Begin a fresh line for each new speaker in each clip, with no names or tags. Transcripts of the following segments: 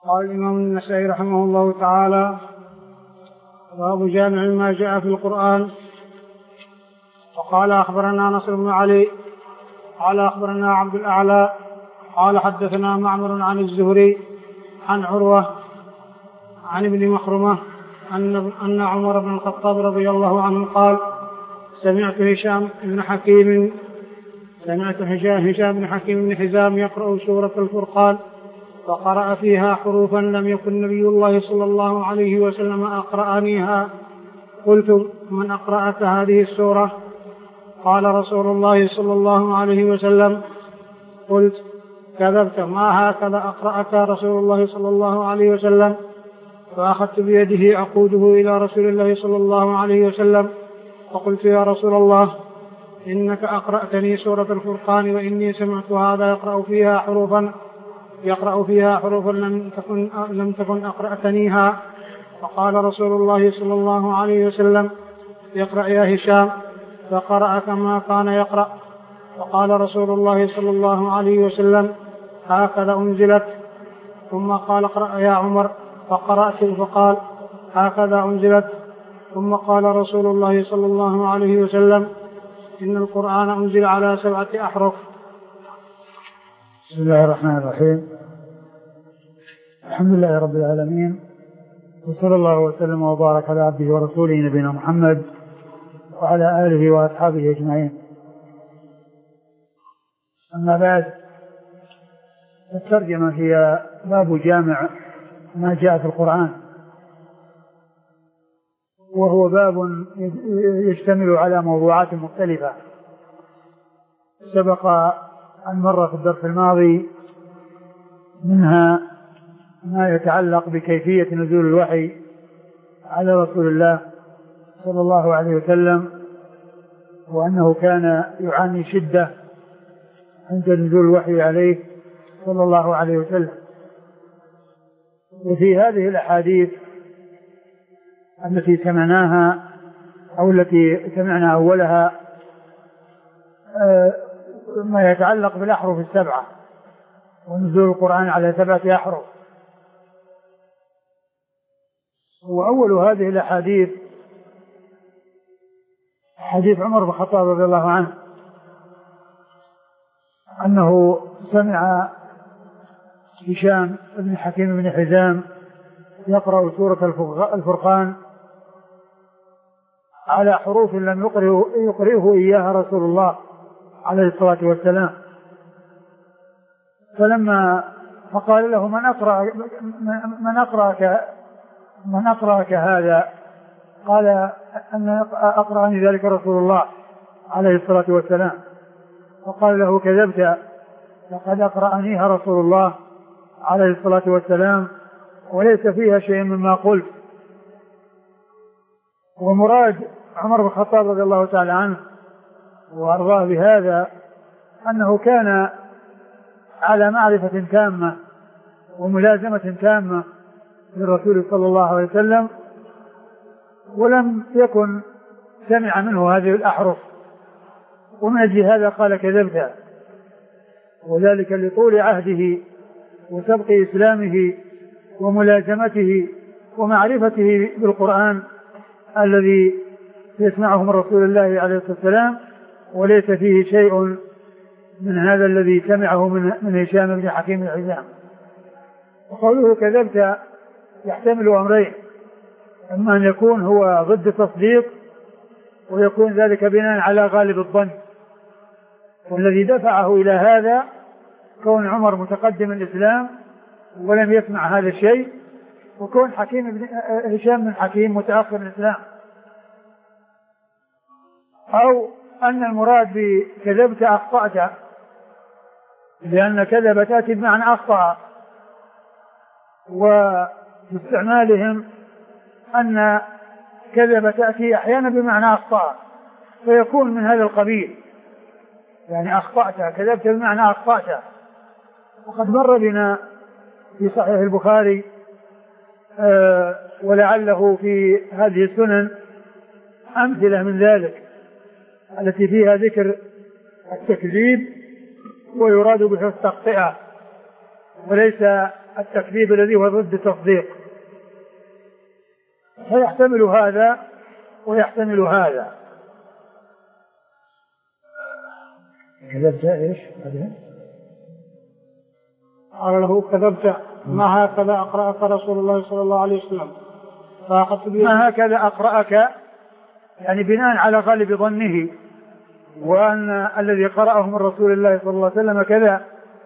قال الإمام النسائي رحمه الله تعالى: باب جامع ما جاء في القرآن. وقال أخبرنا نصر بن علي قال أخبرنا عبد الأعلى قال حدثنا معمر عن الزهري عن عروة عن ابن مخرمة أن عمر بن الخطاب رضي الله عنه قال: سمعت هشام بن حكيم بن حزام يقرأ سورة الفرقان فقرأ فيها حروفا لم يكن نبي الله صلى الله عليه وسلم أقرأنيها. قلت: من أقرأك هذه السورة؟ قال: رسول الله صلى الله عليه وسلم. قلت: كذبت، ما هكذا أقرأك رسول الله صلى الله عليه وسلم. فأخذت بيده أقوده إلى رسول الله صلى الله عليه وسلم فقلت: يا رسول الله، إنك أقرأتني سورة الفرقان وإني سمعت هذا يقرأ فيها حروفا لم تكن أقرأتنيها. فقال رسول الله صلى الله عليه وسلم: اقرأ يا هشام. فقرأ كما كان يقرأ. فقال رسول الله صلى الله عليه وسلم: هكذا أنزلت. ثم قال: اقرأ يا عمر. فقرأت فقال: هكذا أنزلت. ثم قال رسول الله صلى الله عليه وسلم: إن القرآن أنزل على 7 أحرف.
بسم الله الرحمن الرحيم. الحمد لله رب العالمين، وصلى الله وسلم وبارك على عبده ورسوله نبينا محمد وعلى آله وأصحابه أجمعين. أما بعد، الترجمة هي باب جامع ما جاء في القرآن، وهو باب يشتمل على موضوعات مختلفة. سبق أن مر في الدرس الماضي منها ما يتعلق بكيفية نزول الوحي على رسول الله صلى الله عليه وسلم، وأنه كان يعاني شدة عند نزول الوحي عليه صلى الله عليه وسلم. وفي هذه الأحاديث التي سمعناها أو التي سمعنا أولها ما يتعلق بالأحرف 7 ونزول القرآن على 7 أحرف. وأول هذه الأحاديث حديث عمر بن الخطاب رضي الله عنه أنه سمع هشام بن حكيم بن حزام يقرأ سورة الفرقان على حروف لم يقرئه إياها رسول الله عليه الصلاة والسلام. فقال له: من أقرأك هذا؟ قال: أن أقرأني ذلك رسول الله عليه الصلاة والسلام. فقال له: كذبت، لقد أقرأنيها رسول الله عليه الصلاة والسلام وليس فيها شيء مما قلت. ومراد عمر بن الخطاب رضي الله تعالى عنه وأرضاه بهذا أنه كان على معرفة تامة وملازمة تامة للرسول صلى الله عليه وسلم، ولم يكن سمع منه هذه الأحرف، ومن أجل هذا قال: كذبت. وذلك لطول عهده وسبق إسلامه وملازمته ومعرفته بالقرآن الذي يسمعه من رسول الله عليه الصلاة والسلام، وليس فيه شيء من هذا الذي سمعه من هشام بن حكيم بن حزام. وقوله كذبت يحتمل أمرين: إما أن يكون هو ضد التصديق، ويكون ذلك بناء على غالب الظن، والذي دفعه إلى هذا كون عمر متقدم الإسلام ولم يسمع هذا الشيء، وكون هشام بن حكيم متأخر الإسلام. أو أن المراد بكذبت أخطأت، لأن كذب تأتي بمعنى أخطأ، واستعمالهم أن كذب تأتي أحيانا بمعنى أخطأ، فيكون من هذا القبيل، يعني أخطأت، كذبت بمعنى أخطأت. وقد مر بنا في صحيح البخاري ولعله في هذه السنن أمثلة من ذلك التي فيها ذكر التكذيب ويراد به التقطئة، وليس التكذيب الذي هو ضد التصديق، فيحتمل هذا ويحتمل هذا. كذبت ايش؟
قال له كذبت، ما هكذا أقرأك رسول الله صلى الله عليه وسلم.
ما هكذا أقرأك، يعني بناء على غالب ظنه، وأن الذي قرأه من رسول الله صلى الله عليه وسلم كذا،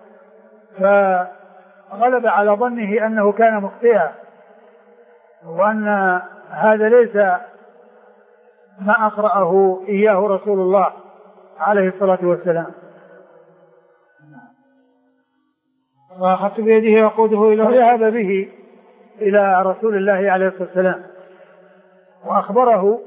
فغلب على ظنه أنه كان مخطئا، وأن هذا ليس ما أقرأه إياه رسول الله عليه الصلاة والسلام.
فأخذت بيده يقوده إلى
وذهب به إلى رسول الله عليه الصلاة والسلام، وأخبره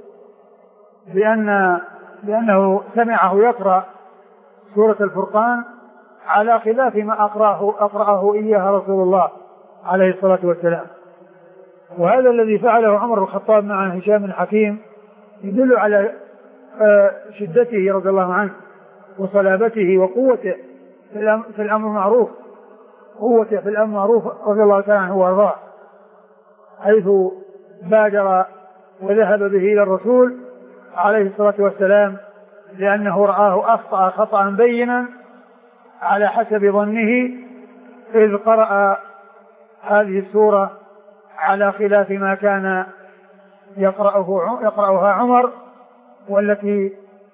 بأنه سمعه يقرأ سورة الفرقان على خلاف ما أقرأه إياها رسول الله عليه الصلاة والسلام. وهذا الذي فعله عمر بن الخطاب مع هشام بن حكيم يدل على شدته رضي الله عنه وصلابته وقوته في الأمر المعروف، قوته في الأمر المعروف رضي الله تعالى عنه وارضاه، حيث بادر وذهب به إلى الرسول عليه الصلاة والسلام لأنه رآه أخطأ خطأ بينا على حسب ظنه إذ قرأ هذه السورة على خلاف ما كان يقرأها عمر، والتي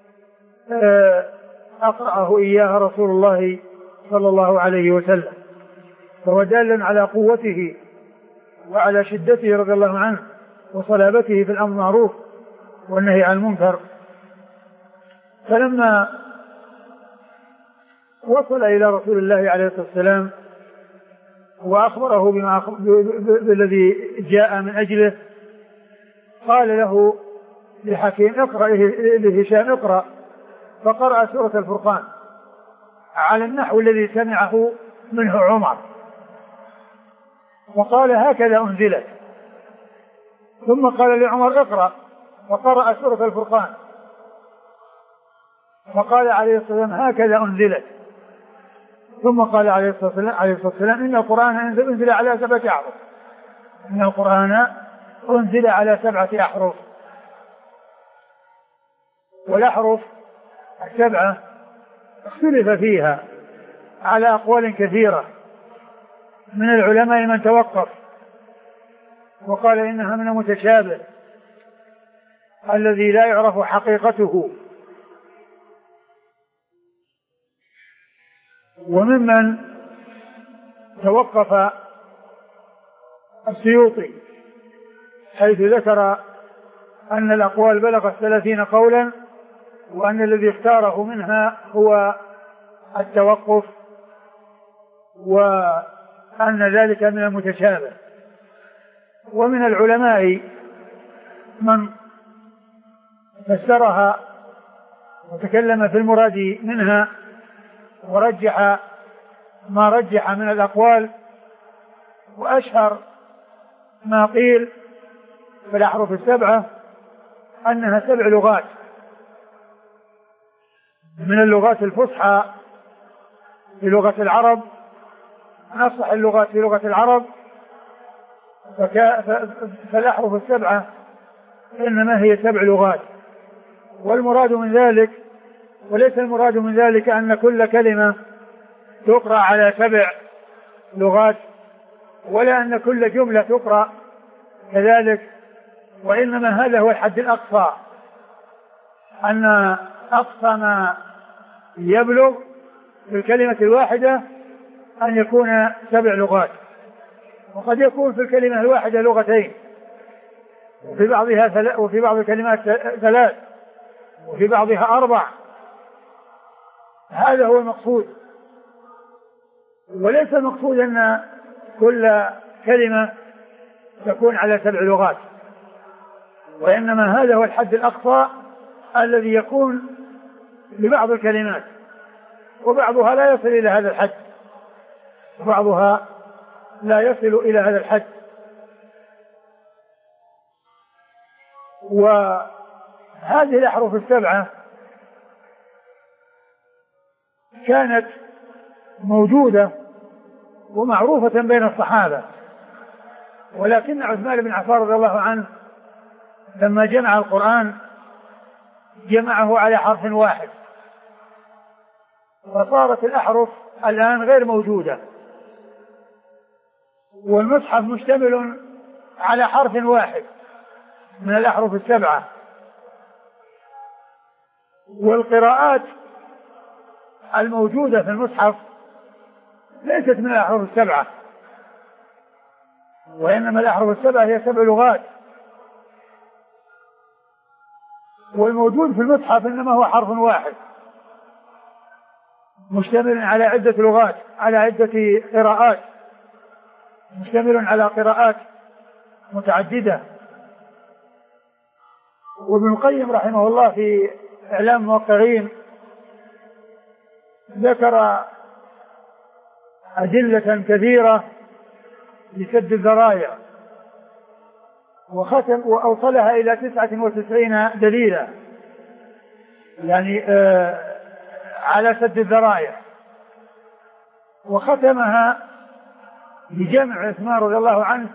أقرأه إياها رسول الله صلى الله عليه وسلم. فهو دال على قوته وعلى شدته رضي الله عنه وصلابته في الأمر المعروف والنهي عن المنكر. فلما وصل إلى رسول الله عليه الصلاة والسلام وأخبره بالذي جاء من أجله، قال له لحكيم اقرأ، لهشام اقرأ، فقرأ سورة الفرقان على النحو الذي سمعه منه عمر، وقال هكذا أنزلت. ثم قال لعمر اقرأ، فقرأ سورة الفرقان، فقال عليه الصلاة والسلام هكذا أنزلت. ثم قال عليه الصلاة والسلام إن القرآن أنزل على 7 أحرف، إن القرآن أنزل على 7 أحرف. والأحرف 7 اختلف فيها على أقوال كثيرة من العلماء من توقف وقال إنها من المتشابه الذي لا يعرف حقيقته، وممن توقف السيوطي حيث ذكر أن الأقوال بلغت 30 قولا، وأن الذي اختاره منها هو التوقف، وأن ذلك من المتشابه. ومن العلماء من فسرها وتكلم في المراد منها ورجح ما رجح من الأقوال، وأشهر ما قيل في الأحرف 7 أنها 7 لغات من اللغات الفصحى في لغة العرب، أصح اللغات في لغة العرب، فالأحرف 7 إنما هي 7 لغات. والمراد من ذلك، وليس المراد من ذلك أن كل كلمة تقرأ على 7 لغات، ولا أن كل جملة تقرأ كذلك، وإنما هذا هو الحد الأقصى، أن أقصى ما يبلغ في الكلمة الواحدة أن يكون 7 لغات، وقد يكون في الكلمة الواحدة لغتين، وفي بعض الكلمات 3، وفي بعضها 4. هذا هو المقصود، وليس المقصود أن كل كلمة تكون على 7 لغات، وإنما هذا هو الحد الأقصى الذي يكون لبعض الكلمات، وبعضها لا يصل إلى هذا الحد، وبعضها لا يصل إلى هذا الحد. وهذه الأحرف 7 كانت موجودة ومعروفة بين الصحابة. ولكن عثمان بن عفان رضي الله عنه لما جمع القرآن جمعه على حرف واحد، فصارت الأحرف الآن غير موجودة، والمصحف مشتمل على حرف واحد من الأحرف السبعة، والقراءات الموجودة في المصحف ليست من الأحرف السبعة، وإنما الأحرف السبعة هي 7 لغات، والموجود في المصحف إنما هو حرف واحد مشتمل على عدة لغات، على عدة قراءات، مشتمل على قراءات متعددة. وابن القيم رحمه الله في إعلام الموقعين ذكر أدلة كثيرة لسد الذرائع، وأوصلها إلى 99 دليلا يعني على سد الذرائع، وختمها بجمع عثمان رضي الله عنه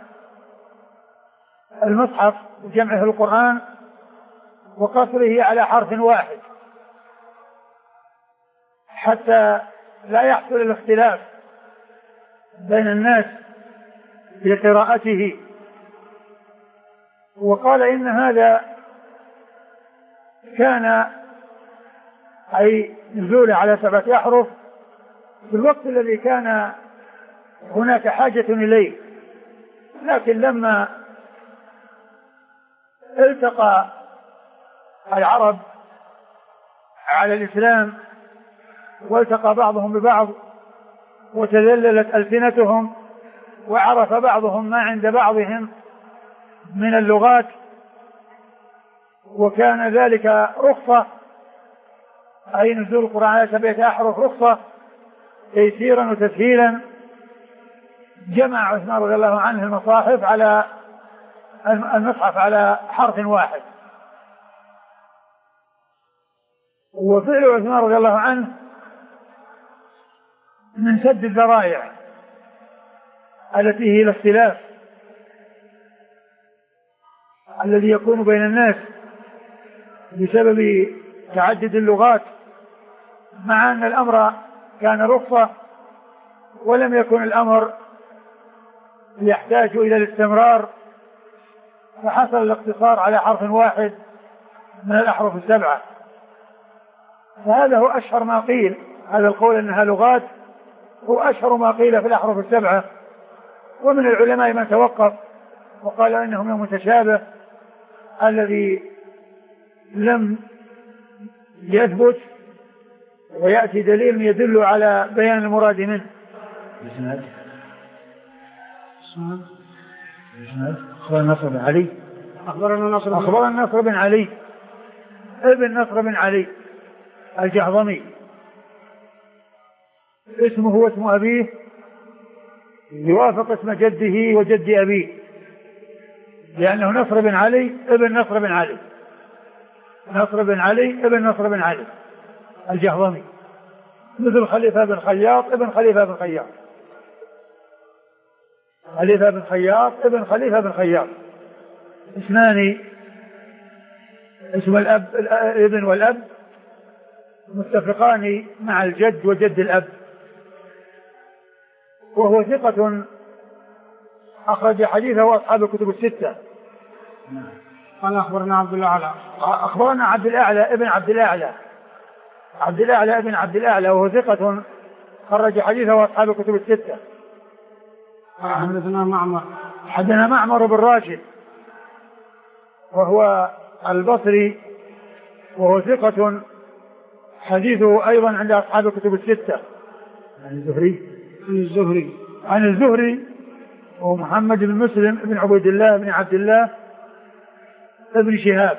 المصحف، جمعه القرآن وقصره على حرف واحد حتى لا يحصل الاختلاف بين الناس في قراءته. وقال إن هذا كان أي نزول على 7 أحرف في الوقت الذي كان هناك حاجة إليه، لكن لما التقى العرب على الإسلام والتقى بعضهم ببعض وتذللت ألسنتهم وعرف بعضهم ما عند بعضهم من اللغات، وكان ذلك رخصة، أي نزول القرآن على 7 أحرف رخصة تيسيرا وتسهيلا، جمع عثمان رضي الله عنه المصحف على حرف واحد. وفعل عثمان رضي الله عنه من سد الذرائع التي هي الاختلاف الذي يكون بين الناس بسبب تعدد اللغات، مع أن الأمر كان رخصة ولم يكن الأمر يحتاج إلى الاستمرار، فحصل الاقتصار على حرف واحد من الأحرف السبعة. فهذا هو أشهر ما قيل، هذا القول أنها لغات هو أشهر ما قيل في الأحرف السبعة. ومن العلماء من توقف وقال إنه من المتشابه الذي لم يثبت ويأتي دليل يدل على بيان المراد منه. أخبرنا نصر بن علي أخبرنا نصر بن علي ابن نصر بن علي الجهضمي، اسمه هو اسم أبيه يوافق اسم جده وجد أبيه، لأنه نصر بن علي ابن نصر بن علي، نصر بن علي ابن نصر بن علي الجهضمي، مثل خليفة بن خياط ابن خليفة بن خياط، خليفة بن خياط ابن خليفة بن خياط، اسمان اسم الابن والأب متفقان مع الجد وجد الأب. وهو ثقة أخرج حديثه أصحاب الكتب الستة.
قال أخبرنا عبد الأعلى
أخبرنا عبد الأعلى ابن عبد الأعلى، عبد الأعلى ابن عبد الأعلى، وهو ثقة خرج حديثه أصحاب الكتب الستة. حدثنا معمر بن راشد وهو البصري، وهو ثقة حديثه أيضا عند أصحاب الكتب الستة. عن الزهري ومحمد بن مسلم بن عبيد الله بن عبد الله ابن شهاب،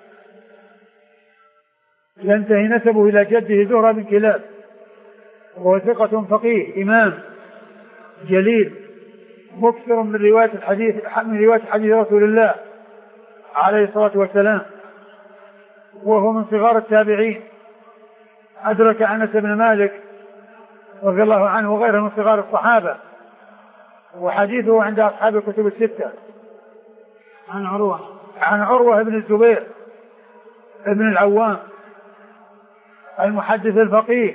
ينتهي نسبه إلى جده زهرة بن كلاب، وهو ثقة فقيه إمام جليل مكثر من رواية حديث رسول الله عليه الصلاة والسلام، وهو من صغار التابعين، أدرك أنس بن مالك رضي الله عنه وغيره من صغار الصحابة، وحديثه عند أصحاب الكتب الستة.
عن
عروة بن الزبير ابن العوام المحدث الفقيه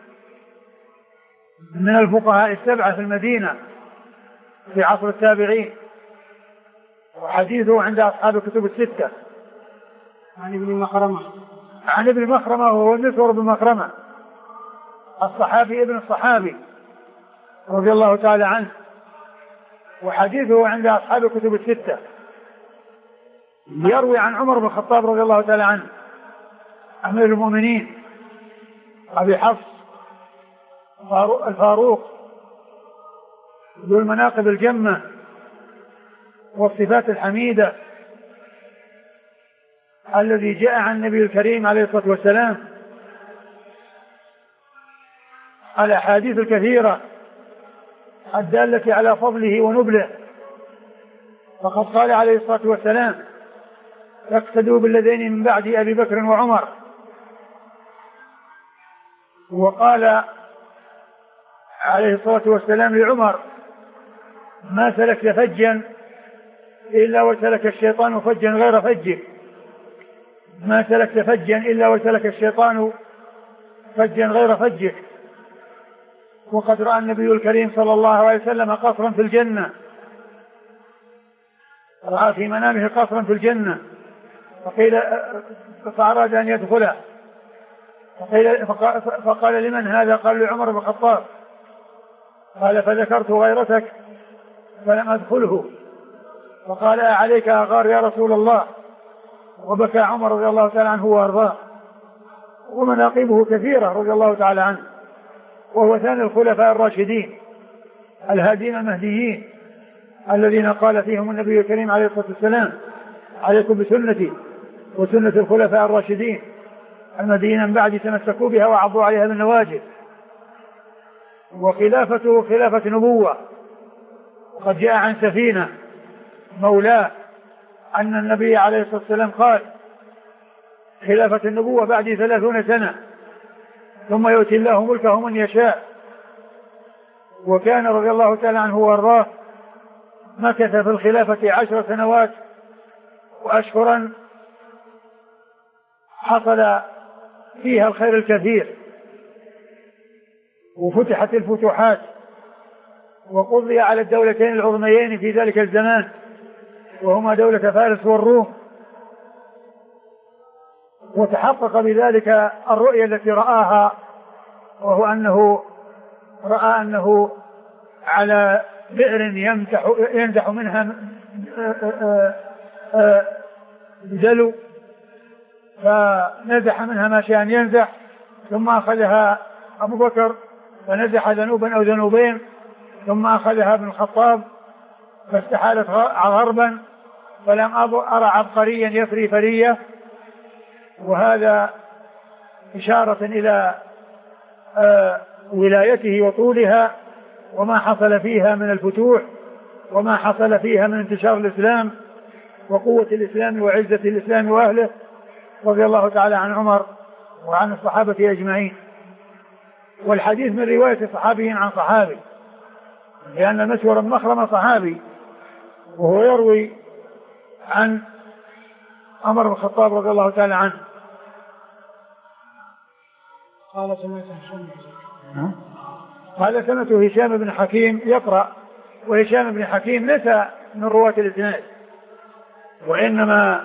من الفقهاء السبعة في المدينة في عصر التابعين، وحديثه عند أصحاب الكتب الستة.
عن ابن مخرمة
وهو المسور بن مخرمة الصحابي ابن الصحابي رضي الله تعالى عنه، وحديثه عند أصحاب الكتب الستة. يروي عن عمر بن الخطاب رضي الله تعالى عنه أمير المؤمنين أبي حفص الفاروق ذو المناقب الجمة والصفات الحميدة، الذي جاء عن النبي الكريم عليه الصلاة والسلام الأحاديث الكثيرة الدالة على فضله ونبله. فقد قال عليه الصلاة والسلام: اقتدوا بالذين من بعد أبي بكر وعمر. وقال عليه الصلاة والسلام لعمر: ما سلكت فجا إلا وسلك الشيطان فجا غير فجك، ما سلكت فجا إلا وسلك الشيطان فجا غير فجك. وقد رأى النبي الكريم صلى الله عليه وسلم قصرا في الجنة، رأى في منامه قصرا في الجنة، فأراد أن يدخله، فقال: لمن هذا؟ قال: لعمر بن الخطاب. قال: فذكرت غيرتك فلم أدخله. فقال: عليك أغار يا رسول الله. وبكى عمر رضي الله تعالى عنه وأرضاه. ومناقبه كثيرة رضي الله تعالى عنه، وهو ثاني الخلفاء الراشدين الهادين المهديين الذين قال فيهم النبي الكريم عليه الصلاة والسلام: عليكم بسنتي وسنة الخلفاء الراشدين المهديين من بعد تمسكوا بها وعضوا عليها بالنواجذ. وخلافته خلافة نبوة. وقد جاء عن سفينة مولاه أن النبي عليه الصلاة والسلام قال: خلافة النبوة بعد 30 سنة ثم يؤتي الله ملكه من يشاء. وكان رضي الله تعالى عنه وارضاه مكث في الخلافة 10 سنوات وأشهرا حصل فيها الخير الكثير، وفتحت الفتوحات، وقضي على الدولتين العظميين في ذلك الزمان، وهما دولة فارس والروم. وتحقق بذلك الرؤية التي رآها، وهو أنه رأى أنه على بئر ينزح منها دلو، فنزح منها ما شاء أن ينزح، ثم أخذها أبو بكر فنزح ذنوبا أو ذنوبين، ثم أخذها ابن الخطاب فاستحالت غربا، فلم أرى عبقريا يفري فرية. وهذا إشارة إلى ولايته وطولها، وما حصل فيها من الفتوح، وما حصل فيها من انتشار الإسلام وقوة الإسلام وعزة الإسلام وأهله، رضي الله تعالى عن عمر وعن الصحابة أجمعين. والحديث من رواية صحابي عن صحابي، لأن مسور بن مخرمة صحابي، وهو يروي عن عمر بن الخطاب رضي الله تعالى عنه. قال: سمعت هشام بن حكيم يقرأ. وهشام بن حكيم ليس من رواة الإسناد، وإنما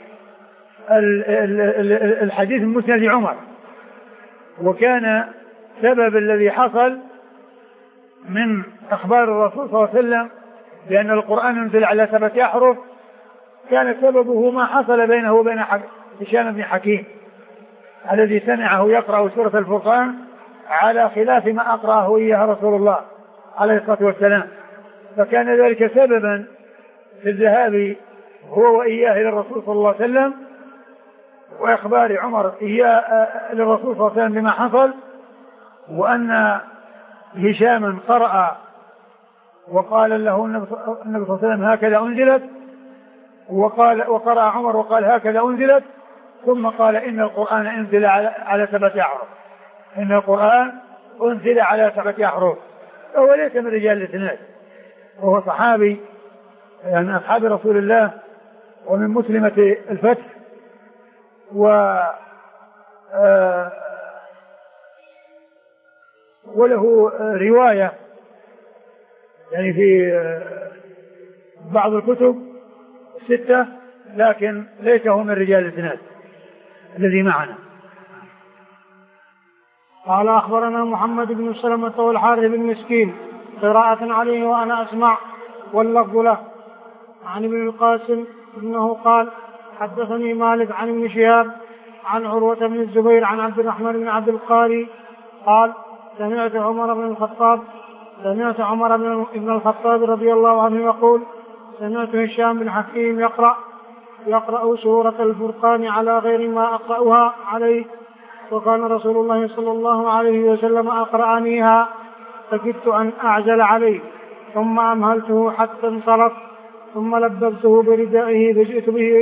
الحديث من مسند عمر. وكان سبب الذي حصل من أخبار الرسول صلى الله عليه وسلم بأن القرآن ينزل على 7 أحرف، كان سببه ما حصل بينه وبين هشام بن حكيم الذي سمعه يقرأ سورة الفرقان على خلاف ما أقرأه إياها رسول الله عليه الصلاة والسلام، فكان ذلك سببا في الذهاب هو وإياه إلى الرسول صلى الله عليه وسلم، وإخبار عمر إياه للرسول صلى الله عليه وسلم بما حصل، وأن هشاما قرأ وقال له النبي صلى الله عليه وسلم: هكذا أنزلت. وقرأ عمر وقال: هكذا أنزلت. ثم قال: إن القرآن أنزل على 7 أحرف، إن القرآن أنزل على 7 أحرف. فهو ليس من رجال الإسناد، وهو صحابي يعني أصحاب رسول الله ومن مسلمة الفتح، وله رواية يعني في بعض الكتب 6، لكن ليس هو من رجال الإسناد الذي معنا.
قال أخبرنا محمد بن سلمة والحارث بن مسكين قراءة عليه وأنا أسمع واللفظ له. عن ابن القاسم إنه قال حدثني مالك عن ابن شهاب عن عروة بن الزبير عن عبد الرحمن بن عبد القاري قال سمعت عمر بن الخطاب رضي الله عنه يقول سمعت هشام بن حكيم يقرأ سورة الفرقان على غير ما أقرأها عليه، وكان رسول الله صلى الله عليه وسلم أقرأنيها فكدت أن أعجل عليه، ثم أمهلته حتى انصرف، ثم لببته بردائه فجئت به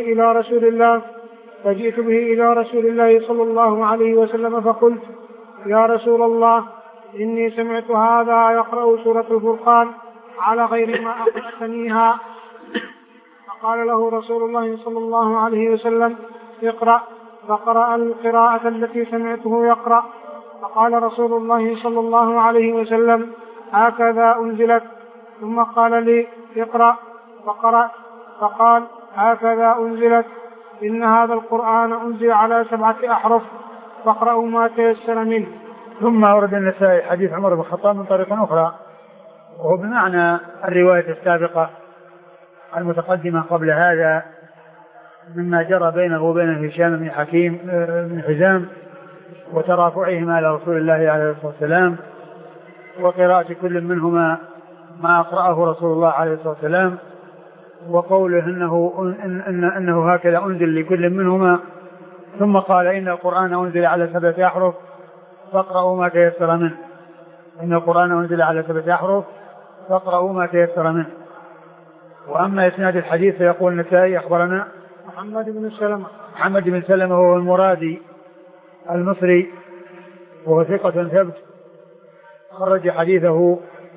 إلى رسول الله صلى الله عليه وسلم فقلت يا رسول الله إني سمعت هذا يقرأ سورة الفرقان على غير ما أقرأتنيها. فقال له رسول الله صلى الله عليه وسلم اقرأ، فقرأ القراءة التي سمعته يقرأ، فقال رسول الله صلى الله عليه وسلم هكذا أنزلت، ثم قال لي اقرأ، فقرأ فقال هكذا أنزلت، إن هذا القرآن أنزل على 7 أحرف فاقرأوا ما تيسر منه.
ثم أورد النسائي حديث عمر بن الخطاب من طريق أخرى، وهو بمعنى الرواية السابقة المتقدمة قبل هذا مما جرى بينه وبين هشام بن حكيم بن حزام وترافعهما على رسول الله عليه الصلاة والسلام، وقراءة كل منهما ما أقرأه رسول الله عليه الصلاة والسلام، وقوله إنه هكذا أنزل لكل منهما، ثم قال إن القرآن أنزل على 7 أحرف فاقرأوا ما تيسر منه. إن القرآن أنزل على 7 أحرف فاقرأوا ما تيسر منه. وأما إسناد الحديث فيقول النسائي أخبرنا محمد بن سلمة هو المرادي المصري وهو ثقة ثبت، خرج حديثه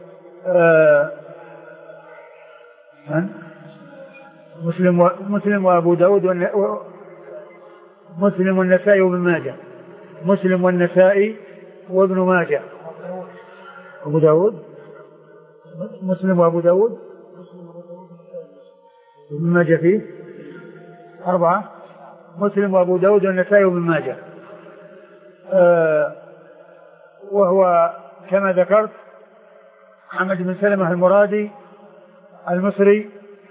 مسلم وأبو داود مسلم والنسائي وابن ماجه. مسلم والنسائي وابن ماجه. أبو داود مسلم وأبو داود وابن ماجه فيه 4. مسلم وأبو داود والنسائي وابن ماجه. وهو كما ذكرت محمد بن سلمة المرادي المصري،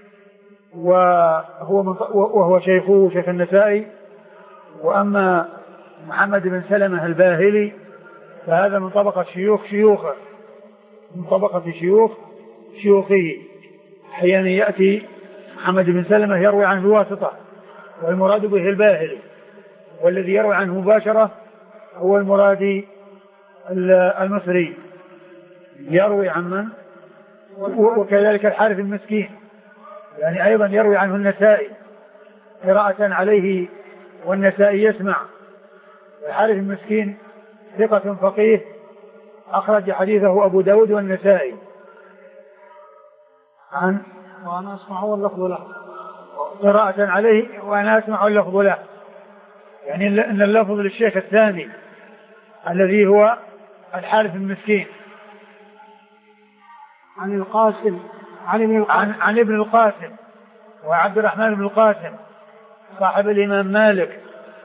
وهو شيخه شيخ النسائي. وأما محمد بن سلمة الباهلي فهذا من طبقة شيوخه، من طبقة شيوخه. أحيانا يأتي محمد بن سلمة يروي عنه بواسطة والمراد به الباهلي، والذي يروي عنه مباشرة هو المرادي المصري يروي عن من، وكذلك الحارث المسكين يعني أيضا يروي عنه النسائي قراءة عليه والنسائي يسمع. الحارث المسكين ثقة فقيه أخرج حديثه أبو داود والنسائي.
وأنا أسمع واللفظ له،
قراءة عليه وأنا أسمع واللفظ له، يعني أن اللفظ للشيخ الثاني الذي هو الحارث المسكين.
عن القاسم
عن ابن القاسم وعبد الرحمن بن القاسم صاحب الإمام مالك،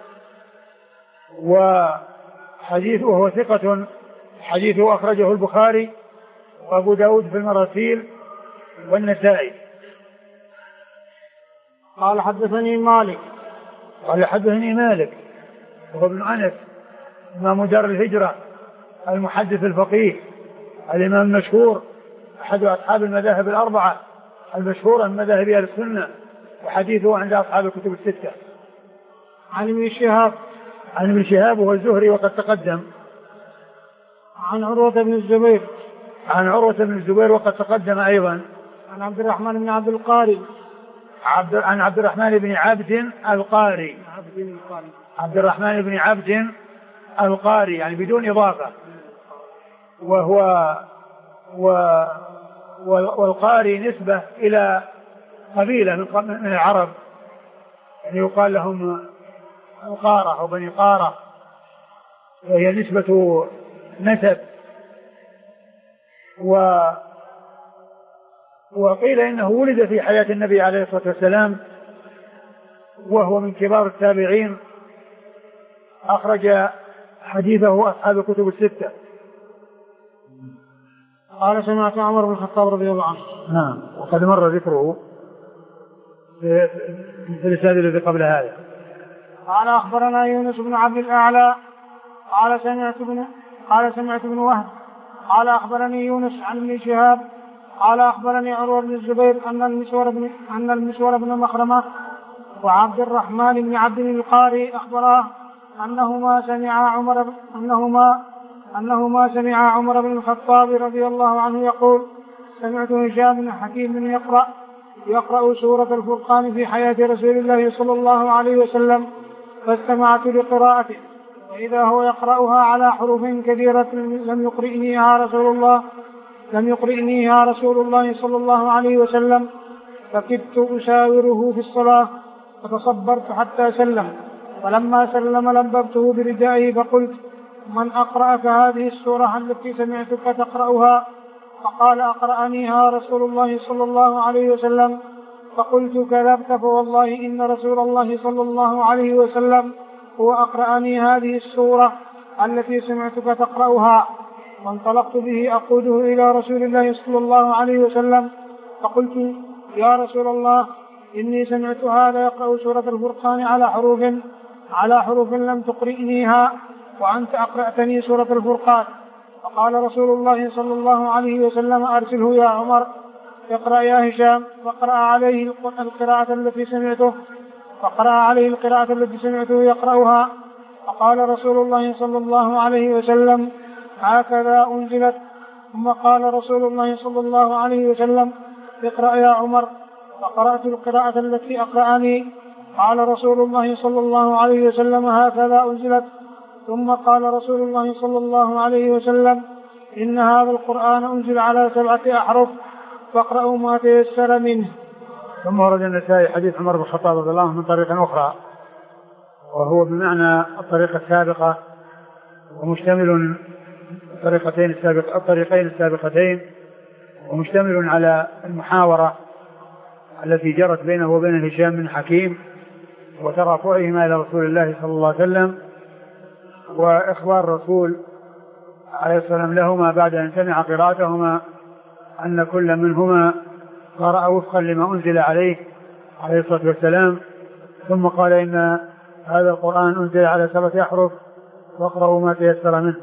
وحديثه وهو ثقة، حديثه أخرجه البخاري وأبو داود في المراسيل والنسائي.
قال حدثني مالك
وهو ابن أنس إمام دار الهجرة المحدث الفقيه الإمام المشهور أحد أصحاب المذاهب ال4 المشهورة من مذاهب أهل السنة، وحديثه عند أصحاب الكتب ال6.
عن ابن شهاب
وهو الزهري وقد تقدم.
عن عروة بن الزبير
وقد تقدم أيضا.
عن عبد الرحمن بن عبد القاري
عن عبد الرحمن بن عبد القاري عبد الرحمن بن عبد القاري يعني بدون إضافة، والقاري نسبة إلى قبيلة من العرب، يعني يقال لهم القارة أو بني قارة، وهي نسبة نسب. وقيل إنه ولد في حياة النبي عليه الصلاة والسلام، وهو من كبار التابعين، أخرج حديثه أصحاب الكتب الستة.
قال سمعت عمر بن الخطاب رضي الله عنه.
نعم، وقد مر ذكره في الرسالة الذي قبل هذا.
قال أخبرنا يونس بن عبد الأعلى قال سمعت ابن وهب قال أخبرني يونس عن ابن شهاب قال أخبرني عروة بن الزبير أن المسور بن مخرمة وعبد الرحمن بن عبد القاري أخبراه أنهما سمعا عمر بن الخطاب رضي الله عنه يقول: سمعت هشام بن حكيم يقرأ سورة الفرقان في حياة رسول الله صلى الله عليه وسلم، فاستمعت لقراءته، وإذا هو يقرأها على حروف كثيرة لم يقرئنيها رسول الله صلى الله عليه وسلم، فكدت أشاوره في الصلاة فتصبرت حتى سلم، فلما سلم لببته بردائه فقلت: من أقرأك هذه السورة التي سمعتك تقرأها؟ فقال: أقرأنيها رسول الله صلى الله عليه وسلم. فقلت: كذبت، فوالله إن رسول الله صلى الله عليه وسلم هو أقرأني هذه السورة التي سمعتك تقرأها. وانطلقت به أقوده إلى رسول الله صلى الله عليه وسلم، فقلت: يا رسول الله، إني سمعت هذا يقرأ سورة الفرقان على حروف لم تقرئنيها، وأنت أقرأتني سورة الفرقان. فقال رسول الله صلى الله عليه وسلم: أرسله يا عمر، اقرأ يا هشام. فقرأ عليه القراءة التي سمعته يقرأها. فقال رسول الله صلى الله عليه وسلم: هكذا أنزلت. ثم قال رسول الله صلى الله عليه وسلم: اقرأ يا عمر. فقرأت القراءة التي أقرأني. قال رسول الله صلى الله عليه وسلم: هكذا أنزلت. ثم قال رسول الله صلى الله عليه وسلم: إن هذا القرآن أنزل على 7 أحرف، فاقرأوا ما تيسر منه.
ثم ورد النسائي حديث عمر بن الخطاب رضي الله عنه من طريق أخرى، وهو بمعنى الطريقة السابقة، ومشتمل الطريقين السابقتين، ومشتمل على المحاورة التي جرت بينه وبين هشام بن حكيم، وترافعهما إلى رسول الله صلى الله عليه وسلم، وإخبار الرسول عليه الصلاة والسلام لهما بعد أن سمع قراءتهما أن كل منهما قرأ وفقا لما أنزل عليه الصلاة والسلام. ثم قال: إن هذا القرآن أنزل على 7 أحرف، واقرأوا ما تيسر منه.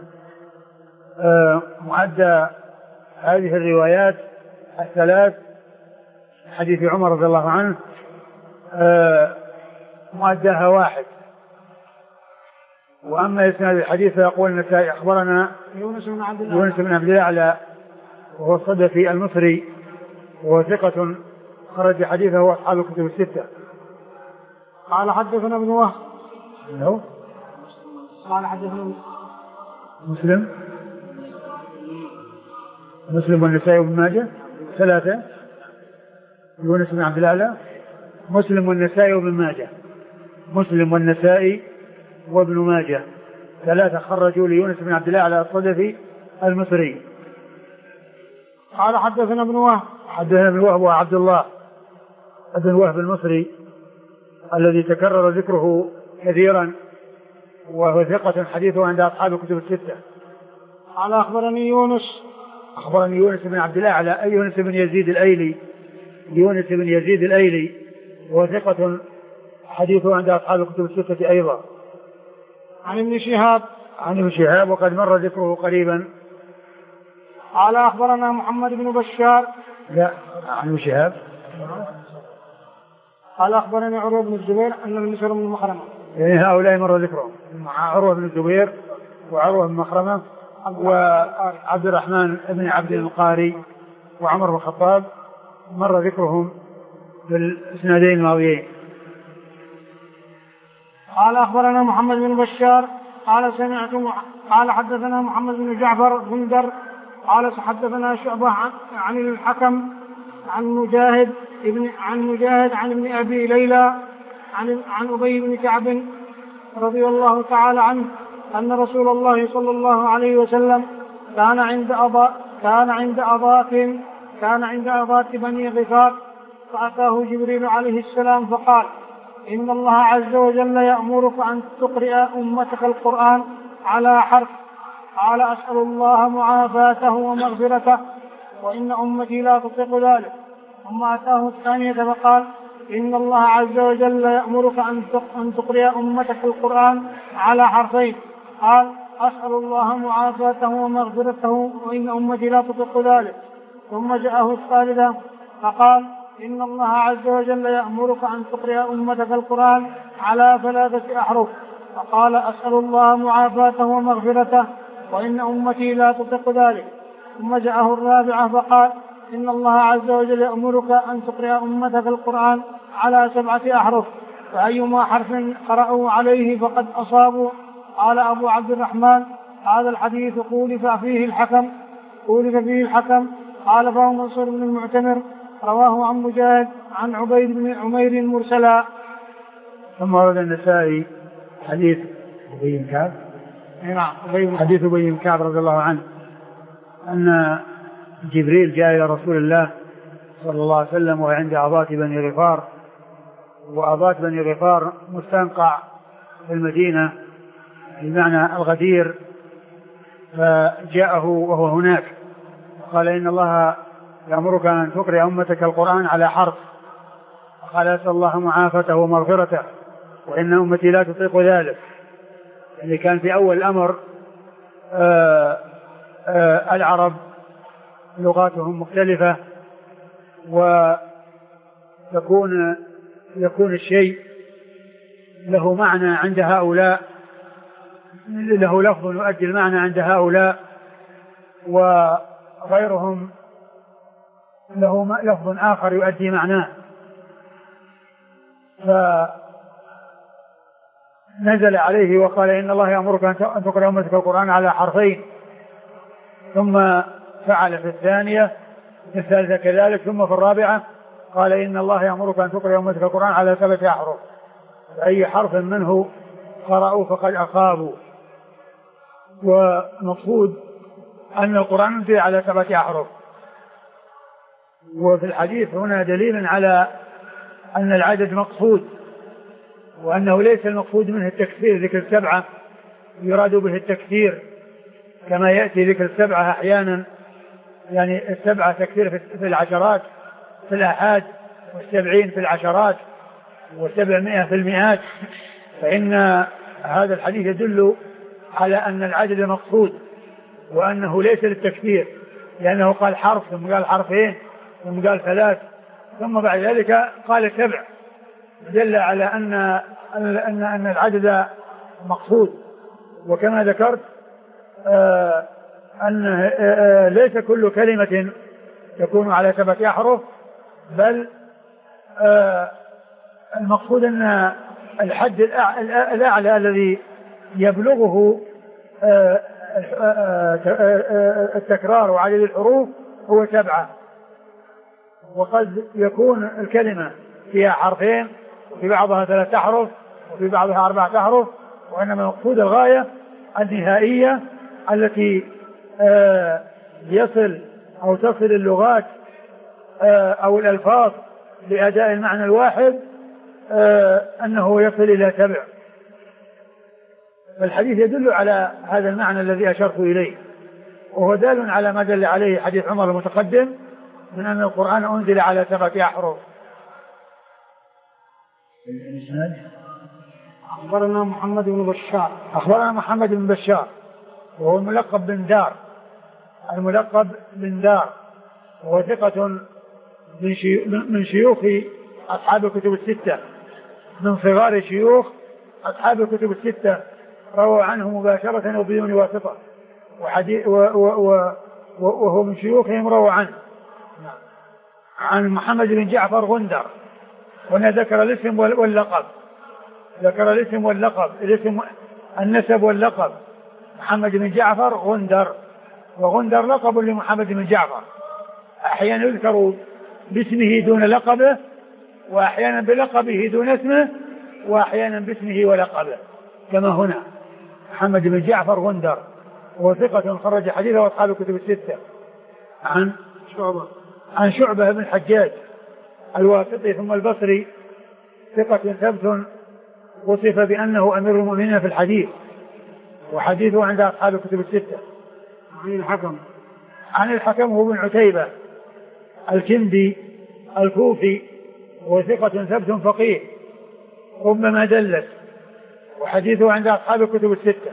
معدى هذه الروايات الثلاث حديث عمر رضي الله عنه معداها واحد. وأما إسناد الحديث فيقول النسائي: أخبرنا
يونس
بن عبد الأعلى وهو الصدفي المصري، وهو ثقة خرج حديثه أصحاب الكتب الستة.
قال حدثنا ابن وهب.
قال حدثنا مسلم والنسائي وابن ماجه 3. يونس بن عبد الأعلى، مسلم والنسائي وابن ماجه. مسلم والنسائي وابن ماجه 3 خرجوا ليونس بن عبد الأعلى الصدفي المصري.
قال حدثنا ابن وهب.
حدثنا ابن وهب وعبد الله ابن وهب المصري الذي تكرر ذكره كثيرا، وهو ثقة حديثه عند أصحاب الكتب الستة.
قال أخبرني يونس
بن عبد الأعلى، أي يونس بن يزيد الأيلي، وهو ثقة حديثه عند أصحاب الكتب الستة أيضا.
عن ابن شهاب
وقد مر ذكره قريبا.
قال أخبرنا محمد بن بشار.
لا، عن ابن شهاب.
قال أخبرني عروة بن الزبير أن المسور بن مخرمة.
يعني هؤلاء مر ذكرهم، مع عروة بن الزبير وعروة بن مخرمة وعبد الرحمن بن عبد القاري وعمر بن الخطاب، مر ذكرهم بالإسنادين الماضيين.
قال أخبرنا محمد بن بشار قال حدثنا محمد بن جعفر بندر قال حدثنا شعبة عن الحكم عن مجاهد عن ابن أبي ليلى عن أبي بن كعب رضي الله تعالى عنه أن رسول الله صلى الله عليه وسلم كان عند أضاة بني غفار، فأتاه جبريل عليه السلام فقال: إن الله عز وجل يأمرك أن تقرئ أمتك القرآن على حرف. قال: أسأل الله معافاته ومغفرته وإن أمتي لا تطيق ذلك. ثم أتاه الثانية فقال: إن الله عز وجل يأمرك أن تقرئ أمتك القرآن على حرفين. قال: أسأل الله معافاته ومغفرته وإن أمتي لا تطيق ذلك. ثم جاءه الثالثة فقال: إن الله عز وجل يأمرك أن تقرئ أمتك القرآن على 3 أحرف. فقال: أسأل الله معافاته ومغفرته وإن أمتي لا تطيق ذلك. ثم جاءه الرابعة فقال: إن الله عز وجل يأمرك أن تقرئ أمتك القرآن على 7 أحرف، فأيما حرف قرأوا عليه فقد أصابوا. قال أبو عبد الرحمن: هذا الحديث خولف فيه الحكم. قال: فهو منصور بن المعتمر، رواه عن مجاهد عن عبيد بن عمير مرسلا.
ثم ورد النسائي حديث أبي بن كعب، حديث أبي بن كعب رضي الله عنه أن جبريل جاء إلى رسول الله صلى الله عليه وسلم وهو عند أضاة بني غفار، وأضاة بني غفار مستنقع في المدينة بمعنى الغدير، فجاءه وهو هناك قال: إن الله يأمرك أن تقرئ أمتك القرآن على حرف. قال: أسأل الله معافاته ومغفرته وإن أمتي لا تطيق ذلك. يعني كان في أول الأمر العرب لغاتهم مختلفة، ويكون الشيء له معنى عند هؤلاء، له لفظ يؤدي المعنى عند هؤلاء، وغيرهم له لفظ آخر يؤدي معناه. فنزل عليه وقال: إن الله يأمرك أن تقرأ أمتك القرآن على حرفين. ثم فعل في الثانية، في الثالثة كذلك، ثم في الرابعة قال: إن الله يأمرك أن تقرأ أمتك القرآن على 7 أحرف، فأي حرف منه قرأوا فقد أصابوا. ومقصود أن القرآن ينزل على 7 أحرف. وفي الحديث هنا دليل على أن العدد مقصود، وأنه ليس المقصود منه التكثير، ذكر 7 يراد به التكثير، كما يأتي ذكر 7 أحيانا، يعني 7 تكثير في العشرات في الآحاد، و70 في العشرات، و700 في المئات. فإن هذا الحديث يدل على أن العدد مقصود، وأنه ليس للتكثير، لأنه قال حرف ثم قال حرفين ثم قال 3 ثم بعد ذلك قال 7، دل على أن العدد مقصود. وكما ذكرت أن ليس كل كلمة تكون على 7 أحرف، بل المقصود أن الحد الأعلى الذي يبلغه التكرار وعدد الحروف هو 7. وقد يكون الكلمة فيها حرفين، وفي بعضها 3 أحرف، وفي بعضها 4 أحرف، وإنما المقصود الغاية النهائية التي يصل أو تصل اللغات أو الألفاظ لأداء المعنى الواحد، أنه يصل إلى 7. فالحديث يدل على هذا المعنى الذي أشرت إليه، وهو دال على ما دل عليه حديث عمر المتقدم من أن القرآن أنزل على 7 أحرف.
أخبرنا محمد بن بشار
وهو الملقب بن دار، وهو ثقة من شيوخ أصحاب الكتب الستة، من صغار شيوخ أصحاب الكتب الستة، روى عنه مباشرة وبدون واسطة، وهو من شيوخهم روى عنه. عن محمد بن جعفر غندر، هنا ذكر الاسم واللقب، الاسم النسب واللقب. محمد بن جعفر غندر وغندر لقب لمحمد بن جعفر، أحيانا يذكر باسمه دون لقبه، وأحيانا بلقبه دون اسمه، وأحيانا باسمه ولقبه، كما هنا محمد بن جعفر غندر، وهو ثقة خرج حديثه وأصحاب الكتب الستة. عن شعبة بن الحجاج الواسطي ثم البصري، ثقة ثبت وصف بأنه أمير المؤمنين في الحديث، وحديثه عند أصحاب الكتب الستة. عن الحكم هو بن عتيبة الكندي الكوفي، وثقة ثبت فقيه ربما دلس، وحديثه عند أصحاب الكتب الستة.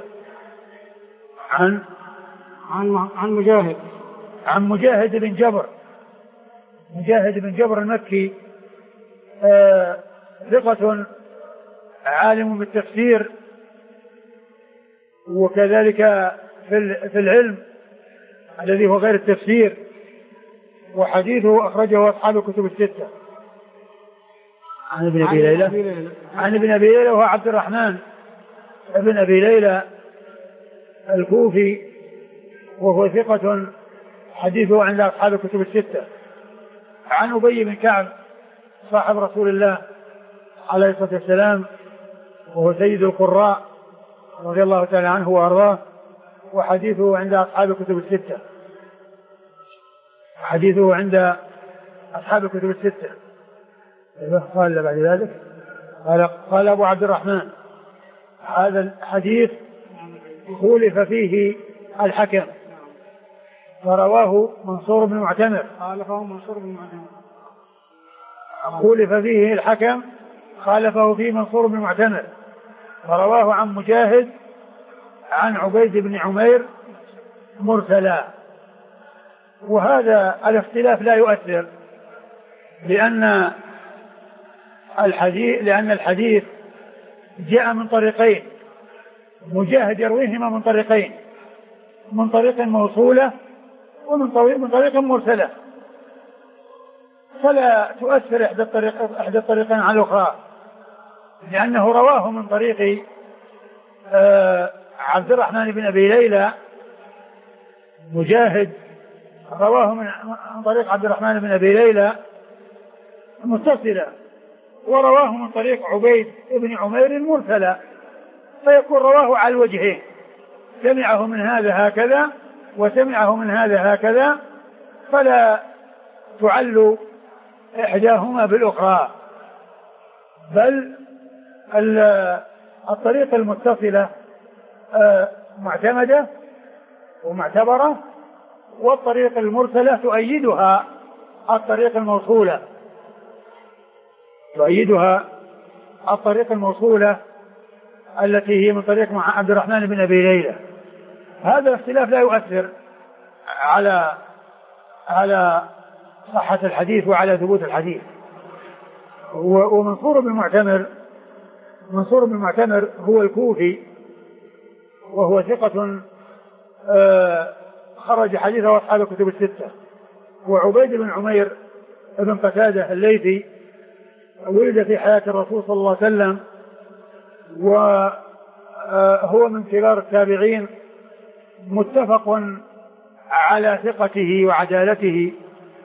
عن مجاهد بن جبر، مجاهد بن جبر المكي، ثقة عالم بالتفسير، وكذلك في العلم الذي هو غير التفسير، وحديثه أخرجه أصحاب الكتب الستة. عن ابن أبي ليلى وهو عبد الرحمن ابن أبي ليلى الكوفي، وهو ثقة حديثه عند أصحاب الكتب الستة. عن أبي بن كعب صاحب رسول الله عليه الصلاة والسلام، وهو سيد القراء رضي الله تعالى عنه وأرضاه، وحديثه عند أصحاب الكتب الستة. حديثه عند أصحاب الكتب الستة. قال بعد ذلك قال أبو عبد الرحمن: هذا الحديث خولف فيه الحكم فرواه منصور بن معتمر. خولف فيه الحكم خالفه فيه منصور بن معتمر، فرواه عن مجاهد عن عبيد بن عمير مرسلا. وهذا الاختلاف لا يؤثر، لأن الحديث جاء من طريقين، مجاهد يرويهما من طريقين، من طريق موصولة ومن طريق مرسلة، فلا تؤثر إحدى الطريقين على الأخرى، لأنه رواه من طريق عبد الرحمن بن أبي ليلى، مجاهد رواه من طريق عبد الرحمن بن أبي ليلى متصلة، ورواه من طريق عبيد بن عمير مرسلا، فيكون رواه على الوجهين، سمعه من هذا هكذا وسمعه من هذا هكذا، فلا تعل إحداهما بالأخرى، بل الطريقة المتصلة معتمدة ومعتبرة، والطريقة المرسلة تؤيدها الطريقة الموصولة، التي هي من طريق عبد الرحمن بن أبي ليلى. هذا الاختلاف لا يؤثر على صحة الحديث وعلى ثبوت الحديث. ومنصور بن معتمر هو الكوفي، وهو ثقة خرج حديثه أصحاب الكتب الستة. وعبيد بن عمير ابن قتادة الليثي ولد في حياة الرسول صلى الله عليه وسلم، وهو من كبار التابعين، متفق على ثقته وعدالته،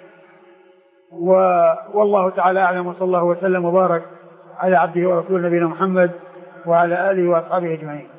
والله تعالى أعلم، وصلى الله وسلم وبارك على عبده ورسوله نبينا محمد وعلى آله وأصحابه أجمعين.